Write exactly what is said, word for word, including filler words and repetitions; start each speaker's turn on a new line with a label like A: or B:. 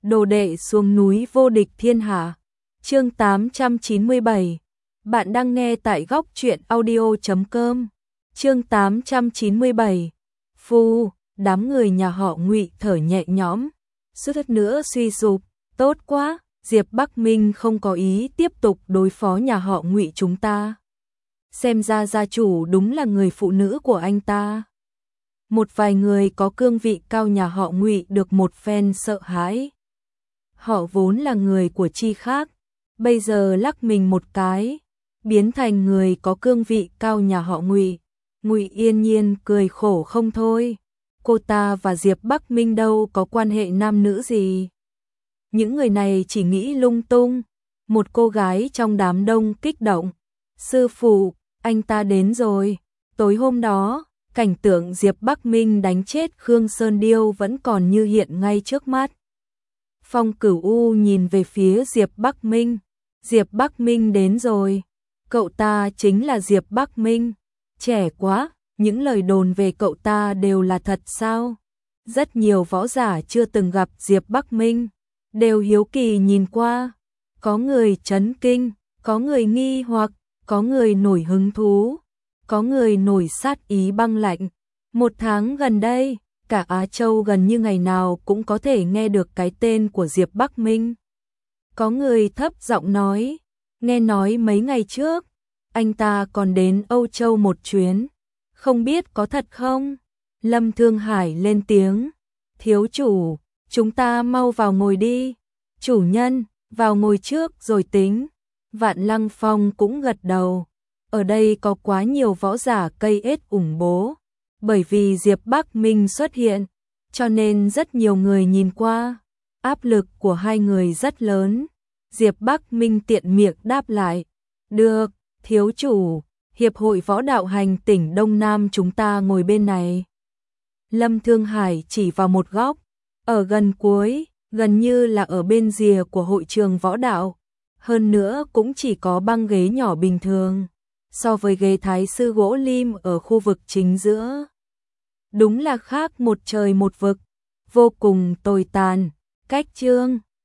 A: Đồ đệ xuống núi vô địch thiên hạ. Chương tám trăm chín mươi bảy. Bạn đang nghe tại góc truyện audio chấm com. Chương tám trăm chín mươi bảy. Phu, đám người nhà họ Ngụy thở nhẹ nhõm, suýt nữa suy sụp, tốt quá, Diệp Bắc Minh không có ý tiếp tục đối phó nhà họ Ngụy chúng ta. Xem ra gia chủ đúng là người phụ nữ của anh ta. Một vài người có cương vị cao nhà họ Ngụy được một phen sợ hãi. Họ vốn là người của chi khác, bây giờ lắc mình một cái, biến thành người có cương vị cao nhà họ Ngụy. Ngụy Yên Nhiên cười khổ không thôi. Cô ta và Diệp Bắc Minh đâu có quan hệ nam nữ gì. Những người này chỉ nghĩ lung tung. Một cô gái trong đám đông kích động. Sư phụ, anh ta đến rồi. Tối hôm đó, cảnh tượng Diệp Bắc Minh đánh chết Khương Sơn Điêu vẫn còn như hiện ngay trước mắt. Phong Cửu U nhìn về phía Diệp Bắc Minh. Diệp Bắc Minh đến rồi. Cậu ta chính là Diệp Bắc Minh. Trẻ quá, những lời đồn về cậu ta đều là thật sao? Rất nhiều võ giả chưa từng gặp Diệp Bắc Minh, đều hiếu kỳ nhìn qua. Có người chấn kinh, có người nghi hoặc, có người nổi hứng thú, có người nổi sát ý băng lạnh. Một tháng gần đây, cả Á Châu gần như ngày nào cũng có thể nghe được cái tên của Diệp Bắc Minh. Có người thấp giọng nói, nghe nói mấy ngày trước, anh ta còn đến Âu Châu một chuyến, không biết có thật không? Lâm Thương Hải lên tiếng, thiếu chủ, chúng ta mau vào ngồi đi. Chủ nhân, vào ngồi trước rồi tính. Vạn Lăng Phong cũng gật đầu. Ở đây có quá nhiều võ giả cây ết ủng bố. Bởi vì Diệp Bắc Minh xuất hiện, cho nên rất nhiều người nhìn qua. Áp lực của hai người rất lớn. Diệp Bắc Minh tiện miệng đáp lại. Được, thiếu chủ, Hiệp hội Võ Đạo Hành tỉnh Đông Nam chúng ta ngồi bên này. Lâm Thương Hải chỉ vào một góc, ở gần cuối, gần như là ở bên rìa của hội trường võ đạo. Hơn nữa cũng chỉ có băng ghế nhỏ bình thường, so với ghế thái sư gỗ lim ở khu vực chính giữa. Đúng là khác một trời một vực, vô cùng tồi tàn. Cách chương